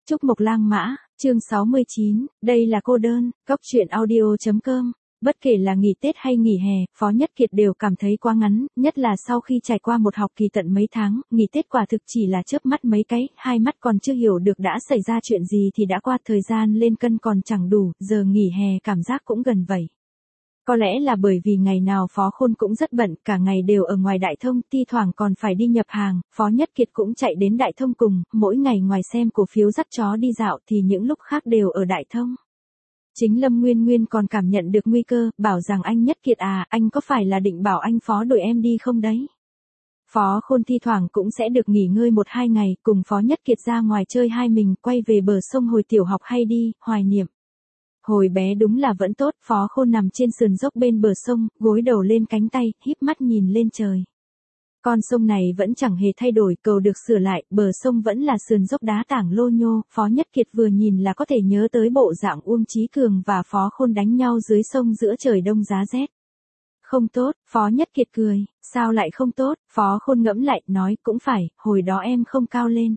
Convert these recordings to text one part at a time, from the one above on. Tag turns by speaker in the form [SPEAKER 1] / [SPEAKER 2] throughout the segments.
[SPEAKER 1] Trúc Mộc Lang Mã, chương 69, đây là cô đơn, Cóc truyện audio.com. Bất kể là nghỉ Tết hay nghỉ hè, Phó Nhất Kiệt đều cảm thấy quá ngắn, nhất là sau khi trải qua một học kỳ tận mấy tháng, nghỉ Tết quả thực chỉ là chớp mắt mấy cái, hai mắt còn chưa hiểu được đã xảy ra chuyện gì thì đã qua, thời gian lên cân còn chẳng đủ, giờ nghỉ hè cảm giác cũng gần vậy. Có lẽ là bởi vì ngày nào Phó Khôn cũng rất bận, cả ngày đều ở ngoài Đại Thông, thi thoảng còn phải đi nhập hàng, Phó Nhất Kiệt cũng chạy đến Đại Thông cùng, mỗi ngày ngoài xem cổ phiếu dắt chó đi dạo thì những lúc khác đều ở Đại Thông. Chính Lâm Nguyên Nguyên còn cảm nhận được nguy cơ, bảo rằng anh Nhất Kiệt à, anh có phải là định bảo anh Phó đuổi em đi không đấy? Phó Khôn thi thoảng cũng sẽ được nghỉ ngơi 1-2 ngày, cùng Phó Nhất Kiệt ra ngoài chơi hai mình, quay về bờ sông hồi tiểu học hay đi, hoài niệm. Hồi bé đúng là vẫn tốt, Phó Khôn nằm trên sườn dốc bên bờ sông, gối đầu lên cánh tay, híp mắt nhìn lên trời. Con sông này vẫn chẳng hề thay đổi, cầu được sửa lại, bờ sông vẫn là sườn dốc đá tảng lô nhô, Phó Nhất Kiệt vừa nhìn là có thể nhớ tới bộ dạng Uông Chí Cường và Phó Khôn đánh nhau dưới sông giữa trời đông giá rét. Không tốt, Phó Nhất Kiệt cười, sao lại không tốt, Phó Khôn ngẫm lại, nói, cũng phải, hồi đó em không cao lên.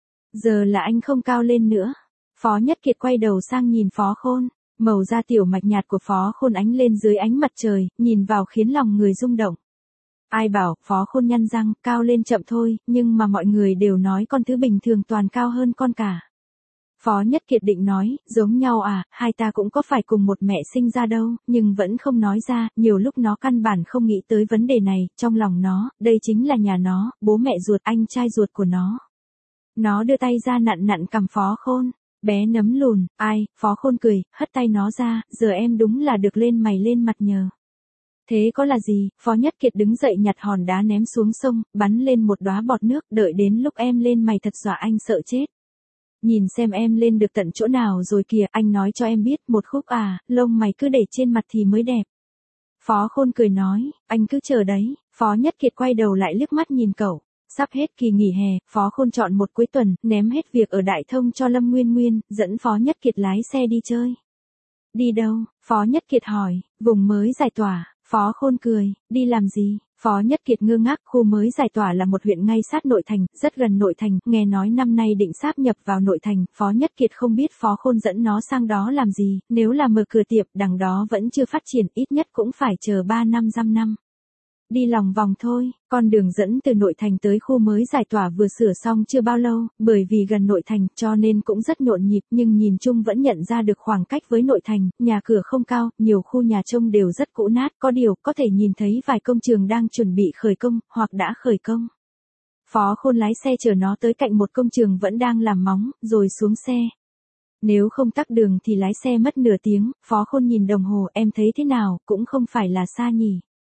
[SPEAKER 1] Giờ là anh không cao lên nữa. Phó Nhất Kiệt quay đầu sang nhìn Phó Khôn, màu da tiểu mạch nhạt của Phó Khôn ánh lên dưới ánh mặt trời, nhìn vào khiến lòng người rung động. Ai bảo, Phó Khôn nhăn răng, cao lên chậm thôi, nhưng mà mọi người đều nói con thứ bình thường toàn cao hơn con cả. Phó Nhất Kiệt định nói, giống nhau à, hai ta cũng có phải cùng một mẹ sinh ra đâu, nhưng vẫn không nói ra, nhiều lúc nó căn bản không nghĩ tới vấn đề này, trong lòng nó, đây chính là nhà nó, bố mẹ ruột, anh trai ruột của nó. Nó đưa tay ra nặn nặn cằm Phó Khôn, bé nấm lùn, ai, Phó Khôn cười, hất tay nó ra, giờ em đúng là được lên mày lên mặt nhờ. Thế có là gì, Phó Nhất Kiệt đứng dậy nhặt hòn đá ném xuống sông, bắn lên một đóa bọt nước, đợi đến lúc em lên mày thật dọa anh sợ chết. Nhìn xem em lên được tận chỗ nào rồi kìa, anh nói cho em biết, một khúc à, lông mày cứ để trên mặt thì mới đẹp. Phó Khôn cười nói, anh cứ chờ đấy, Phó Nhất Kiệt quay đầu lại liếc mắt nhìn cậu. Sắp hết kỳ nghỉ hè, Phó Khôn chọn một cuối tuần, ném hết việc ở Đại Thông cho Lâm Nguyên Nguyên, dẫn Phó Nhất Kiệt lái xe đi chơi. Đi đâu? Phó Nhất Kiệt hỏi, vùng mới giải tỏa. Phó Khôn cười, đi làm gì? Phó Nhất Kiệt ngơ ngác, khu mới giải tỏa là một huyện ngay sát nội thành, rất gần nội thành, nghe nói năm nay định sáp nhập vào nội thành, Phó Nhất Kiệt không biết Phó Khôn dẫn nó sang đó làm gì, nếu là mở cửa tiệm, đằng đó vẫn chưa phát triển, ít nhất cũng phải chờ 3 năm 5 năm. Đi lòng vòng thôi, con đường dẫn từ nội thành tới khu mới giải tỏa vừa sửa xong chưa bao lâu, bởi vì gần nội thành cho nên cũng rất nhộn nhịp, nhưng nhìn chung vẫn nhận ra được khoảng cách với nội thành, nhà cửa không cao, nhiều khu nhà trông đều rất cũ nát, có điều có thể nhìn thấy vài công trường đang chuẩn bị khởi công, hoặc đã khởi công. Phó Khôn lái xe chở nó tới cạnh một công trường vẫn đang làm móng, rồi xuống xe. Nếu không tắc đường thì lái xe mất nửa tiếng, Phó Khôn nhìn đồng hồ, em thấy thế nào, cũng không phải là xa nhỉ.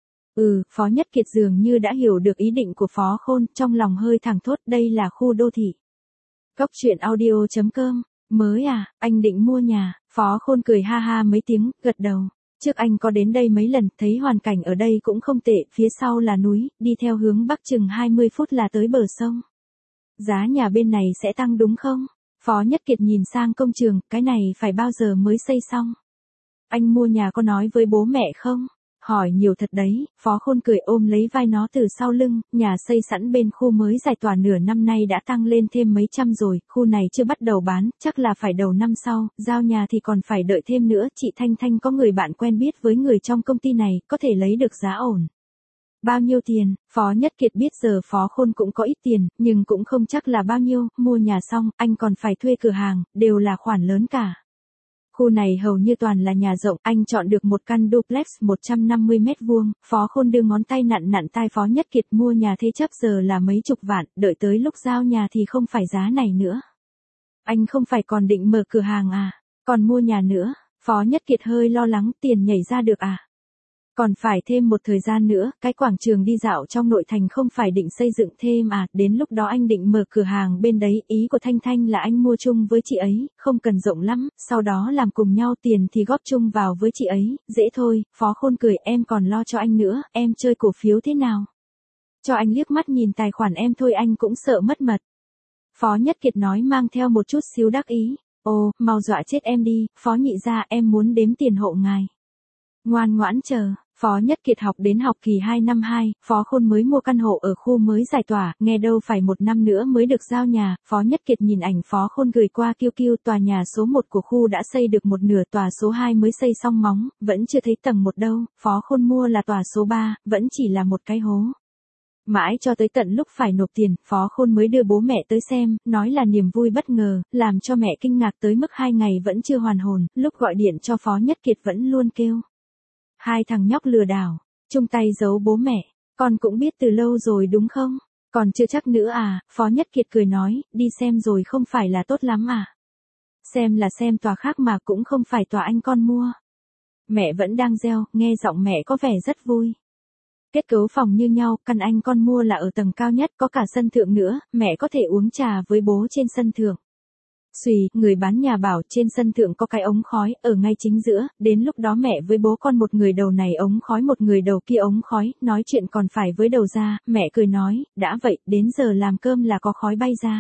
[SPEAKER 1] Phó Nhất Kiệt dường như đã hiểu được ý định của Phó Khôn, trong lòng hơi thẳng thốt, đây là khu đô thị. Cóc truyện audio.com, mới à, anh định mua nhà, Phó Khôn cười ha ha mấy tiếng, gật đầu. Trước anh có đến đây mấy lần, thấy hoàn cảnh ở đây cũng không tệ, phía sau là núi, đi theo hướng bắc chừng 20 phút là tới bờ sông. Giá nhà bên này sẽ tăng đúng không? Phó Nhất Kiệt nhìn sang công trường, cái này phải bao giờ mới xây xong? Anh mua nhà có nói với bố mẹ không? Hỏi nhiều thật đấy, Phó Khôn cười ôm lấy vai nó từ sau lưng, nhà xây sẵn bên khu mới giải tỏa nửa năm nay đã tăng lên thêm mấy trăm rồi, khu này chưa bắt đầu bán, chắc là phải đầu năm sau, giao nhà thì còn phải đợi thêm nữa, chị Thanh Thanh có người bạn quen biết với người trong công ty này, có thể lấy được giá ổn. Bao nhiêu tiền? Phó Nhất Kiệt biết giờ Phó Khôn cũng có ít tiền, nhưng cũng không chắc là bao nhiêu, mua nhà xong, anh còn phải thuê cửa hàng, đều là khoản lớn cả. Khu này hầu như toàn là nhà rộng, anh chọn được một căn duplex 150 mét vuông, Phó Khôn đưa ngón tay nặn nặn tai Phó Nhất Kiệt, mua nhà thế chấp giờ là mấy chục vạn, đợi tới lúc giao nhà thì không phải giá này nữa. Anh không phải còn định mở cửa hàng à, còn mua nhà nữa, Phó Nhất Kiệt hơi lo lắng, tiền nhảy ra được à. Còn phải thêm một thời gian nữa, cái quảng trường đi dạo trong nội thành không phải định xây dựng thêm à, đến lúc đó anh định mở cửa hàng bên đấy, ý của Thanh Thanh là anh mua chung với chị ấy, không cần rộng lắm, sau đó làm cùng nhau, tiền thì góp chung vào với chị ấy, dễ thôi. Phó Khôn cười, em còn lo cho anh nữa, em chơi cổ phiếu thế nào? Cho anh liếc mắt nhìn tài khoản em thôi, anh cũng sợ mất mật. Phó Nhất Kiệt nói mang theo một chút xíu đắc ý, ồ, mau dọa chết em đi, Phó nhị gia, em muốn đếm tiền hộ ngài. Ngoan ngoãn chờ, Phó Nhất Kiệt học đến học kỳ 2 năm 2, Phó Khôn mới mua căn hộ ở khu mới giải tỏa, nghe đâu phải 1 năm nữa mới được giao nhà. Phó Nhất Kiệt nhìn ảnh Phó Khôn gửi qua QQ, tòa nhà số 1 của khu đã xây được một nửa, tòa số 2 mới xây xong móng, vẫn chưa thấy tầng 1 đâu. Phó Khôn mua là tòa số 3, vẫn chỉ là một cái hố. Mãi cho tới tận lúc phải nộp tiền, Phó Khôn mới đưa bố mẹ tới xem, nói là niềm vui bất ngờ, làm cho mẹ kinh ngạc tới mức 2 ngày vẫn chưa hoàn hồn, lúc gọi điện cho Phó Nhất Kiệt vẫn luôn kêu. Hai thằng nhóc lừa đảo, chung tay giấu bố mẹ, con cũng biết từ lâu rồi đúng không? Còn chưa chắc nữa à, Phó Nhất Kiệt cười nói, đi xem rồi không phải là tốt lắm à? Xem là xem tòa khác mà cũng không phải tòa anh con mua. Mẹ vẫn đang reo, nghe giọng mẹ có vẻ rất vui. Kết cấu phòng như nhau, căn anh con mua là ở tầng cao nhất, có cả sân thượng nữa, mẹ có thể uống trà với bố trên sân thượng. Xùy, người bán nhà bảo trên sân thượng có cái ống khói, ở ngay chính giữa, đến lúc đó mẹ với bố con một người đầu này ống khói một người đầu kia ống khói, nói chuyện còn phải với đầu ra, mẹ cười nói, đã vậy, đến giờ làm cơm là có khói bay ra.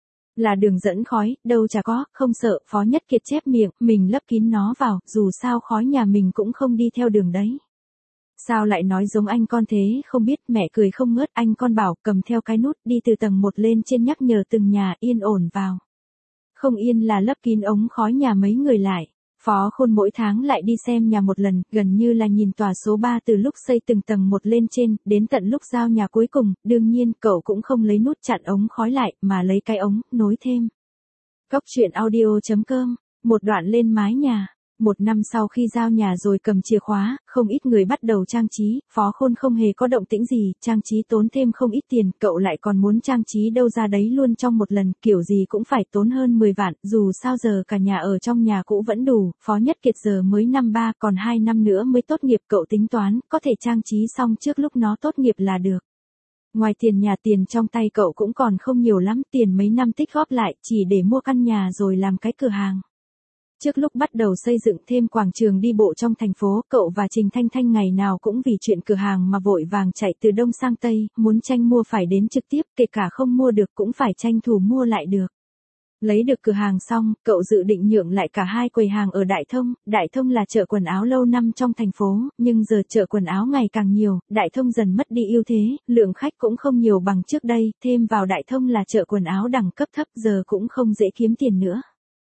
[SPEAKER 1] Là đường dẫn khói, đâu chả có, không sợ, Phó Nhất Kiệt chép miệng, mình lấp kín nó vào, dù sao khói nhà mình cũng không đi theo đường đấy. Sao lại nói giống anh con thế, không biết, mẹ cười không ngớt, anh con bảo, cầm theo cái nút, đi từ tầng 1 lên trên nhắc nhở từng nhà, yên ổn vào. Không yên là lấp kín ống khói nhà mấy người lại. Phó Khôn mỗi tháng lại đi xem nhà một lần, gần như là nhìn tòa số 3 từ lúc xây từng tầng 1 lên trên, đến tận lúc giao nhà cuối cùng, đương nhiên cậu cũng không lấy nút chặn ống khói lại, mà lấy cái ống, nối thêm. Cóc truyện audio.com, một đoạn lên mái nhà. 1 năm sau khi giao nhà rồi cầm chìa khóa, không ít người bắt đầu trang trí, Phó Khôn không hề có động tĩnh gì, trang trí tốn thêm không ít tiền, cậu lại còn muốn trang trí đâu ra đấy luôn trong một lần, kiểu gì cũng phải tốn hơn 10 vạn, dù sao giờ cả nhà ở trong nhà cũ vẫn đủ, Phó Nhất Kiệt giờ mới năm 3, còn 2 năm nữa mới tốt nghiệp, cậu tính toán, có thể trang trí xong trước lúc nó tốt nghiệp là được. Ngoài tiền nhà, tiền trong tay cậu cũng còn không nhiều lắm, tiền mấy năm tích góp lại, chỉ để mua căn nhà rồi làm cái cửa hàng. Trước lúc bắt đầu xây dựng thêm quảng trường đi bộ trong thành phố, cậu và Trình Thanh Thanh ngày nào cũng vì chuyện cửa hàng mà vội vàng chạy từ đông sang tây, muốn tranh mua phải đến trực tiếp, kể cả không mua được cũng phải tranh thủ mua lại được. Lấy được cửa hàng xong, cậu dự định nhượng lại cả 2 quầy hàng ở Đại Thông là chợ quần áo lâu năm trong thành phố, nhưng giờ chợ quần áo ngày càng nhiều, Đại Thông dần mất đi ưu thế, lượng khách cũng không nhiều bằng trước đây, thêm vào Đại Thông là chợ quần áo đẳng cấp thấp giờ cũng không dễ kiếm tiền nữa.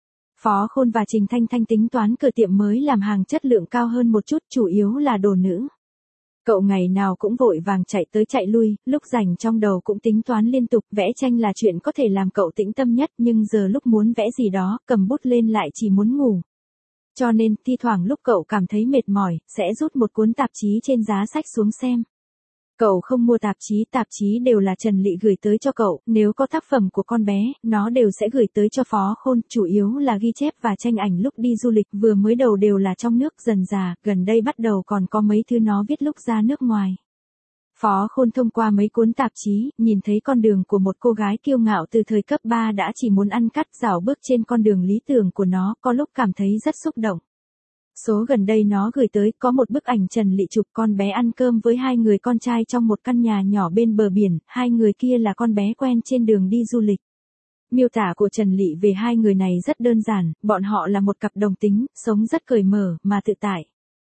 [SPEAKER 1] Phó Khôn và Trình Thanh Thanh tính toán cửa tiệm mới làm hàng chất lượng cao hơn một chút, chủ yếu là đồ nữ. Cậu ngày nào cũng vội vàng chạy tới chạy lui, lúc rảnh trong đầu cũng tính toán liên tục, vẽ tranh là chuyện có thể làm cậu tĩnh tâm nhất, nhưng giờ lúc muốn vẽ gì đó, cầm bút lên lại chỉ muốn ngủ. Cho nên, thi thoảng lúc cậu cảm thấy mệt mỏi, sẽ rút một cuốn tạp chí trên giá sách xuống xem. Cậu không mua tạp chí đều là Trần Lị gửi tới cho cậu, nếu có tác phẩm của con bé, nó đều sẽ gửi tới cho Phó Khôn, chủ yếu là ghi chép và tranh ảnh lúc đi du lịch, vừa mới đầu đều là trong nước, dần dà, gần đây bắt đầu còn có mấy thứ nó viết lúc ra nước ngoài. Phó Khôn thông qua mấy cuốn tạp chí, nhìn thấy con đường của một cô gái kiêu ngạo từ thời cấp 3 đã chỉ muốn ăn cắt rảo bước trên con đường lý tưởng của nó, có lúc cảm thấy rất xúc động. Số gần đây nó gửi tới có một bức ảnh Trần Lị chụp con bé ăn cơm với 2 người con trai trong một căn nhà nhỏ bên bờ biển, 2 người kia là con bé quen trên đường đi du lịch. Miêu tả của Trần Lị về 2 người này rất đơn giản, bọn họ là một cặp đồng tính, sống rất cởi mở, mà tự tại.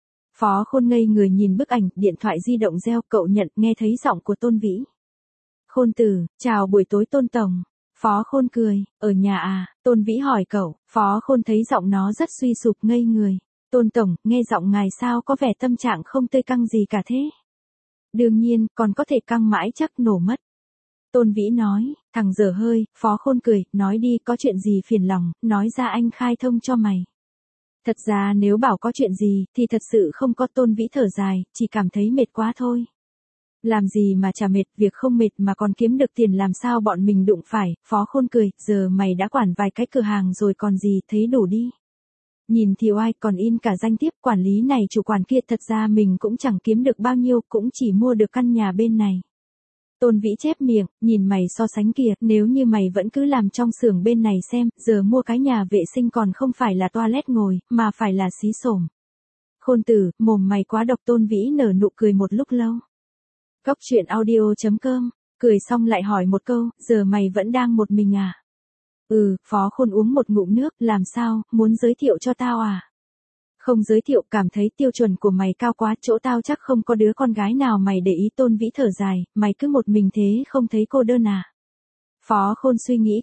[SPEAKER 1] Phó Khôn ngây người nhìn bức ảnh, điện thoại di động reo, cậu nhận, nghe thấy giọng của Tôn Vĩ. Khôn tử, chào buổi tối Tôn Tổng. Phó Khôn cười, ở nhà à, Tôn Vĩ hỏi cậu, Phó Khôn thấy giọng nó rất suy sụp ngây người. Tôn Tổng, nghe giọng ngài sao có vẻ tâm trạng không tươi căng gì cả thế? Đương nhiên, còn có thể căng mãi chắc nổ mất. Tôn Vĩ nói, thằng dở hơi, Phó Khôn cười, nói đi, có chuyện gì phiền lòng, nói ra anh khai thông cho mày. Thật ra nếu bảo có chuyện gì, thì thật sự không có. Tôn Vĩ thở dài, chỉ cảm thấy mệt quá thôi. Làm gì mà chả mệt, việc không mệt mà còn kiếm được tiền làm sao bọn mình đụng phải. Phó Khôn cười, giờ mày đã quản vài cái cửa hàng rồi còn gì, thấy đủ đi. Nhìn thì oai, còn in cả danh thiếp, quản lý này chủ quản kia, thật ra mình cũng chẳng kiếm được bao nhiêu, cũng chỉ mua được căn nhà bên này. Tôn Vĩ chép miệng, nhìn mày so sánh kìa, nếu như mày vẫn cứ làm trong xưởng bên này xem, giờ mua cái nhà vệ sinh còn không phải là toilet ngồi, mà phải là xí xổm. Khôn tử, mồm mày quá độc. Tôn Vĩ nở nụ cười một lúc lâu. Cóc truyện audio.com, cười xong lại hỏi một câu, giờ mày vẫn đang một mình à? Phó Khôn uống một ngụm nước, làm sao, muốn giới thiệu cho tao à? Không giới thiệu, cảm thấy tiêu chuẩn của mày cao quá, chỗ tao chắc không có đứa con gái nào mày để ý. Tôn Vĩ thở dài, mày cứ một mình thế không thấy cô đơn à? Phó Khôn suy nghĩ,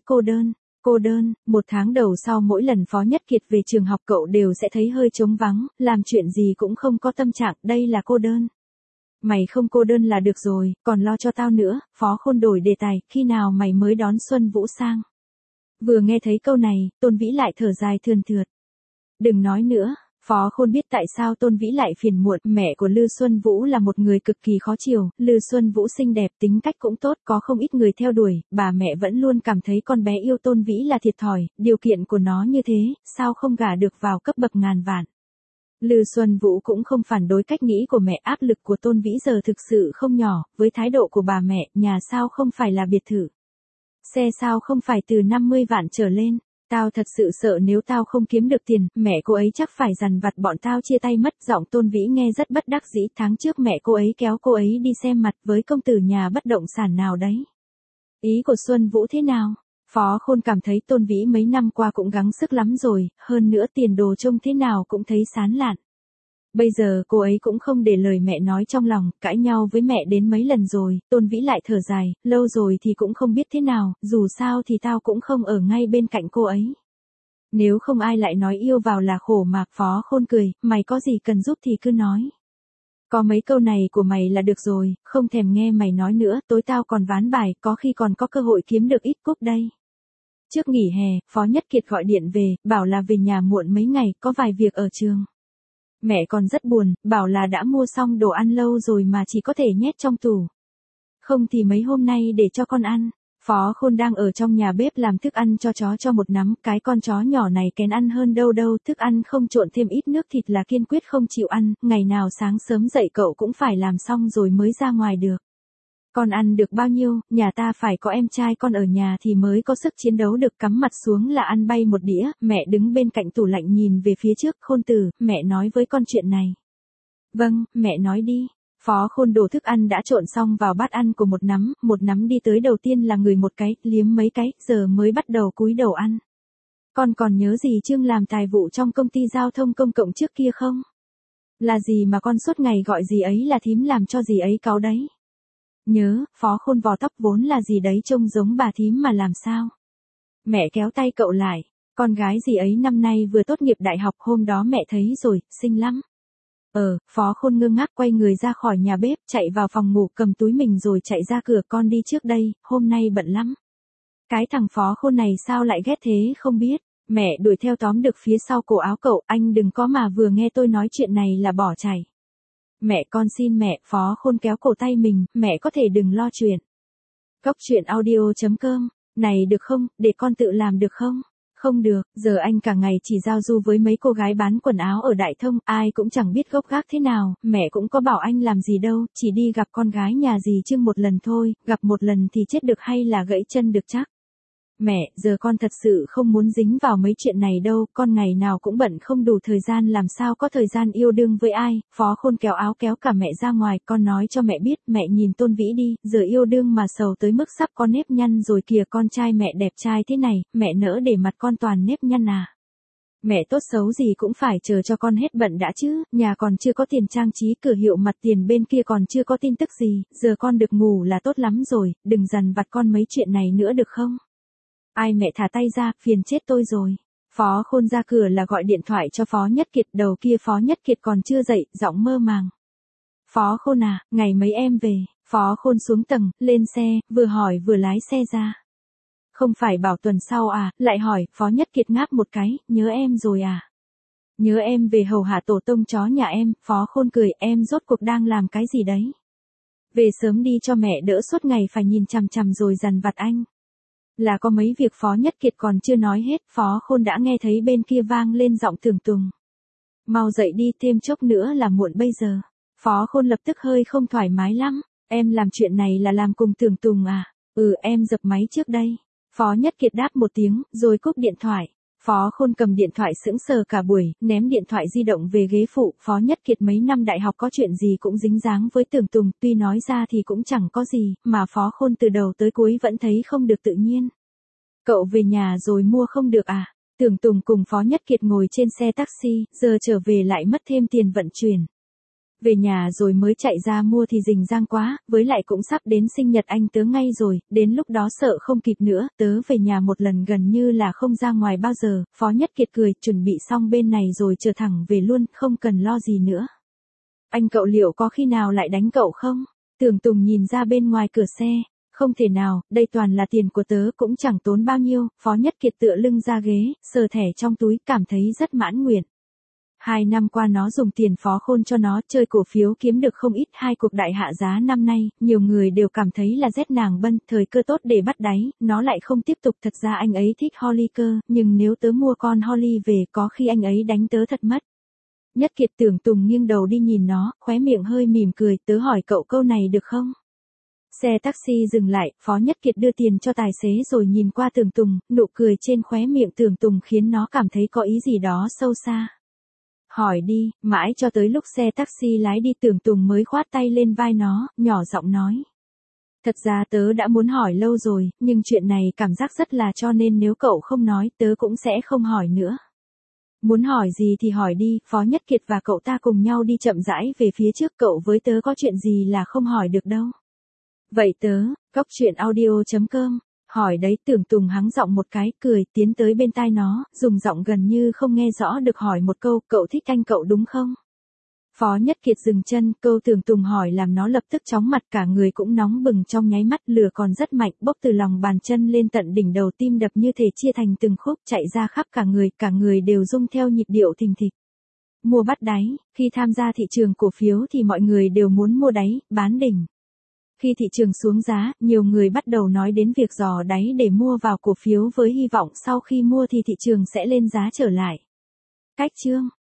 [SPEAKER 1] cô đơn, 1 tháng đầu sau mỗi lần Phó Nhất Kiệt về trường học cậu đều sẽ thấy hơi trống vắng, làm chuyện gì cũng không có tâm trạng, đây là cô đơn. Mày không cô đơn là được rồi, còn lo cho tao nữa. Phó Khôn đổi đề tài, khi nào mày mới đón Xuân Vũ sang? Vừa nghe thấy câu này, Tôn Vĩ lại thở dài thườn thượt. Đừng nói nữa. Phó Khôn biết tại sao Tôn Vĩ lại phiền muộn. Mẹ của Lư Xuân Vũ là một người cực kỳ khó chiều. Lư Xuân Vũ xinh đẹp, tính cách cũng tốt, có không ít người theo đuổi. Bà mẹ vẫn luôn cảm thấy con bé yêu Tôn Vĩ là thiệt thòi. Điều kiện của nó như thế, sao không gả được vào cấp bậc ngàn vạn. Lư Xuân Vũ cũng không phản đối cách nghĩ của mẹ. Áp lực của Tôn Vĩ giờ thực sự không nhỏ. Với thái độ của bà mẹ, nhà sao không phải là biệt thự, xe sao không phải từ 50 vạn trở lên. Tao thật sự sợ nếu tao không kiếm được tiền, mẹ cô ấy chắc phải dằn vặt bọn tao chia tay mất. Giọng Tôn Vĩ nghe rất bất đắc dĩ. Tháng trước mẹ cô ấy kéo cô ấy đi xem mặt với công tử nhà bất động sản nào đấy. Ý của Xuân Vũ thế nào? Phó Khôn cảm thấy Tôn Vĩ mấy năm qua cũng gắng sức lắm rồi, hơn nữa tiền đồ trông thế nào cũng thấy sán lạn. Bây giờ cô ấy cũng không để lời mẹ nói trong lòng, cãi nhau với mẹ đến mấy lần rồi. Tôn Vĩ lại thở dài, lâu rồi thì cũng không biết thế nào, dù sao thì tao cũng không ở ngay bên cạnh cô ấy. Nếu không ai lại nói yêu vào là khổ mà. Phó Khôn cười, mày có gì cần giúp thì cứ nói. Có mấy câu này của mày là được rồi, không thèm nghe mày nói nữa, tối tao còn ván bài, có khi còn có cơ hội kiếm được ít cúc đây. Trước nghỉ hè, Phó Nhất Kiệt gọi điện về, bảo là về nhà muộn mấy ngày, có vài việc ở trường. Mẹ còn rất buồn, bảo là đã mua xong đồ ăn lâu rồi mà chỉ có thể nhét trong tủ. Không thì mấy hôm nay để cho con ăn. Phó Khôn đang ở trong nhà bếp làm thức ăn cho chó cho một nắm, cái con chó nhỏ này kén ăn hơn đâu, thức ăn không trộn thêm ít nước thịt là kiên quyết không chịu ăn, ngày nào sáng sớm dậy cậu cũng phải làm xong rồi mới ra ngoài được. Con ăn được bao nhiêu, nhà ta phải có em trai con ở nhà thì mới có sức chiến đấu được. Cắm mặt xuống là ăn bay một đĩa. Mẹ đứng bên cạnh tủ lạnh nhìn về phía trước. Khôn tử, mẹ nói với con chuyện này. Vâng, mẹ nói đi. Phó Khôn đổ thức ăn đã trộn xong vào bát ăn của một nắm đi tới, đầu tiên là ngửi một cái, liếm mấy cái, giờ mới bắt đầu cúi đầu ăn. Con còn nhớ gì Trương làm tài vụ trong công ty giao thông công cộng trước kia không? Là gì mà con suốt ngày gọi gì ấy là thím làm cho gì ấy cáu đấy. Nhớ, Phó Khôn vò tóc, vốn là gì đấy trông giống bà thím mà làm sao. Mẹ kéo tay cậu lại, con gái gì ấy năm nay vừa tốt nghiệp đại học, hôm đó mẹ thấy rồi, xinh lắm. Phó Khôn ngơ ngác quay người ra khỏi nhà bếp, chạy vào phòng ngủ cầm túi mình rồi chạy ra cửa, con đi trước đây, hôm nay bận lắm. Cái thằng Phó Khôn này sao lại ghét thế không biết. Mẹ đuổi theo tóm được phía sau cổ áo cậu, anh đừng có mà vừa nghe tôi nói chuyện này là bỏ chạy. Mẹ con xin mẹ. Phó Khôn kéo cổ tay mình, mẹ có thể đừng lo chuyện. Góc truyện audio.com, này được không, để con tự làm được không? Không được, giờ anh cả ngày chỉ giao du với mấy cô gái bán quần áo ở Đại Thông, ai cũng chẳng biết gốc gác thế nào, mẹ cũng có bảo anh làm gì đâu, chỉ đi gặp con gái nhà dì Trương một lần thôi, gặp một lần thì chết được hay là gãy chân được chắc. Mẹ, giờ con thật sự không muốn dính vào mấy chuyện này đâu, con ngày nào cũng bận không đủ thời gian, làm sao có thời gian yêu đương với ai. Phó Khôn kéo áo kéo cả mẹ ra ngoài, con nói cho mẹ biết, mẹ nhìn Tôn Vĩ đi, giờ yêu đương mà sầu tới mức sắp có nếp nhăn rồi kìa, con trai mẹ đẹp trai thế này, mẹ nỡ để mặt con toàn nếp nhăn à. Mẹ tốt xấu gì cũng phải chờ cho con hết bận đã chứ, nhà còn chưa có tiền trang trí cửa hiệu, mặt tiền bên kia còn chưa có tin tức gì, giờ con được ngủ là tốt lắm rồi, đừng dằn vặt con mấy chuyện này nữa được không? Ai mẹ thả tay ra, phiền chết tôi rồi. Phó Khôn ra cửa là gọi điện thoại cho Phó Nhất Kiệt, đầu kia Phó Nhất Kiệt còn chưa dậy, giọng mơ màng. Phó Khôn à, ngày mấy em về? Phó Khôn xuống tầng, lên xe, vừa hỏi vừa lái xe ra. Không phải bảo tuần sau à, lại hỏi. Phó Nhất Kiệt ngáp một cái, nhớ em rồi à? Nhớ em về hầu hạ tổ tông chó nhà em. Phó Khôn cười, em rốt cuộc đang làm cái gì đấy? Về sớm đi cho mẹ đỡ suốt ngày phải nhìn chằm chằm rồi dằn vặt anh. Là có mấy việc Phó Nhất Kiệt còn chưa nói hết, Phó Khôn đã nghe thấy bên kia vang lên giọng Tưởng Tùng. Mau dậy đi, thêm chốc nữa là muộn bây giờ. Phó Khôn lập tức hơi không thoải mái lắm. Em làm chuyện này là làm cùng Tưởng Tùng à? Em dập máy trước đây. Phó Nhất Kiệt đáp một tiếng, rồi cúp điện thoại. Phó Khôn cầm điện thoại sững sờ cả buổi, ném điện thoại di động về ghế phụ. Phó Nhất Kiệt mấy năm đại học có chuyện gì cũng dính dáng với Tưởng Tùng, tuy nói ra thì cũng chẳng có gì, mà Phó Khôn từ đầu tới cuối vẫn thấy không được tự nhiên. Cậu về nhà rồi mua không được à? Tưởng Tùng cùng Phó Nhất Kiệt ngồi trên xe taxi, giờ trở về lại mất thêm tiền vận chuyển. Về nhà rồi mới chạy ra mua thì rình rang quá, với lại cũng sắp đến sinh nhật anh tớ ngay rồi, đến lúc đó sợ không kịp nữa, tớ về nhà một lần gần như là không ra ngoài bao giờ. Phó Nhất Kiệt cười, chuẩn bị xong bên này rồi chờ thẳng về luôn, không cần lo gì nữa. Anh cậu liệu có khi nào lại đánh cậu không? Tưởng Tùng nhìn ra bên ngoài cửa xe. Không thể nào, đây toàn là tiền của tớ, cũng chẳng tốn bao nhiêu. Phó Nhất Kiệt tựa lưng ra ghế, sờ thẻ trong túi, cảm thấy rất mãn nguyện. 2 năm qua nó dùng tiền Phó Khôn cho nó chơi cổ phiếu kiếm được không ít. 2 cuộc đại hạ giá năm nay, nhiều người đều cảm thấy là rét nàng bân, thời cơ tốt để bắt đáy, nó lại không tiếp tục. Thật ra anh ấy thích Holly cơ, nhưng nếu tớ mua con Holly về có khi anh ấy đánh tớ thật mất. Nhất Kiệt. Tưởng Tùng nghiêng đầu đi nhìn nó, khóe miệng hơi mỉm cười, tớ hỏi cậu câu này được không? Xe taxi dừng lại, Phó Nhất Kiệt đưa tiền cho tài xế rồi nhìn qua Tưởng Tùng, nụ cười trên khóe miệng Tưởng Tùng khiến nó cảm thấy có ý gì đó sâu xa. Hỏi đi, mãi cho tới lúc xe taxi lái đi Tưởng Tùng mới khoát tay lên vai nó, nhỏ giọng nói. Thật ra tớ đã muốn hỏi lâu rồi, nhưng chuyện này cảm giác rất là cho nên nếu cậu không nói tớ cũng sẽ không hỏi nữa. Muốn hỏi gì thì hỏi đi, Phó Nhất Kiệt và cậu ta cùng nhau đi chậm rãi về phía trước, cậu với tớ có chuyện gì là không hỏi được đâu. Vậy tớ, coctruyện.audio.com, hỏi đấy. Tưởng Tùng hắng giọng một cái, cười, tiến tới bên tai nó, dùng giọng gần như không nghe rõ được hỏi một câu, cậu thích anh cậu đúng không? Phó Nhất Kiệt dừng chân, câu Tưởng Tùng hỏi làm nó lập tức chóng mặt, cả người cũng nóng bừng trong nháy mắt, lửa còn rất mạnh, bốc từ lòng bàn chân lên tận đỉnh đầu, tim đập như thể chia thành từng khúc, chạy ra khắp cả người đều rung theo nhịp điệu thình thịch. Mua bắt đáy, khi tham gia thị trường cổ phiếu thì mọi người đều muốn mua đáy, bán đỉnh. Khi thị trường xuống giá, nhiều người bắt đầu nói đến việc dò đáy để mua vào cổ phiếu với hy vọng sau khi mua thì thị trường sẽ lên giá trở lại. Cách chương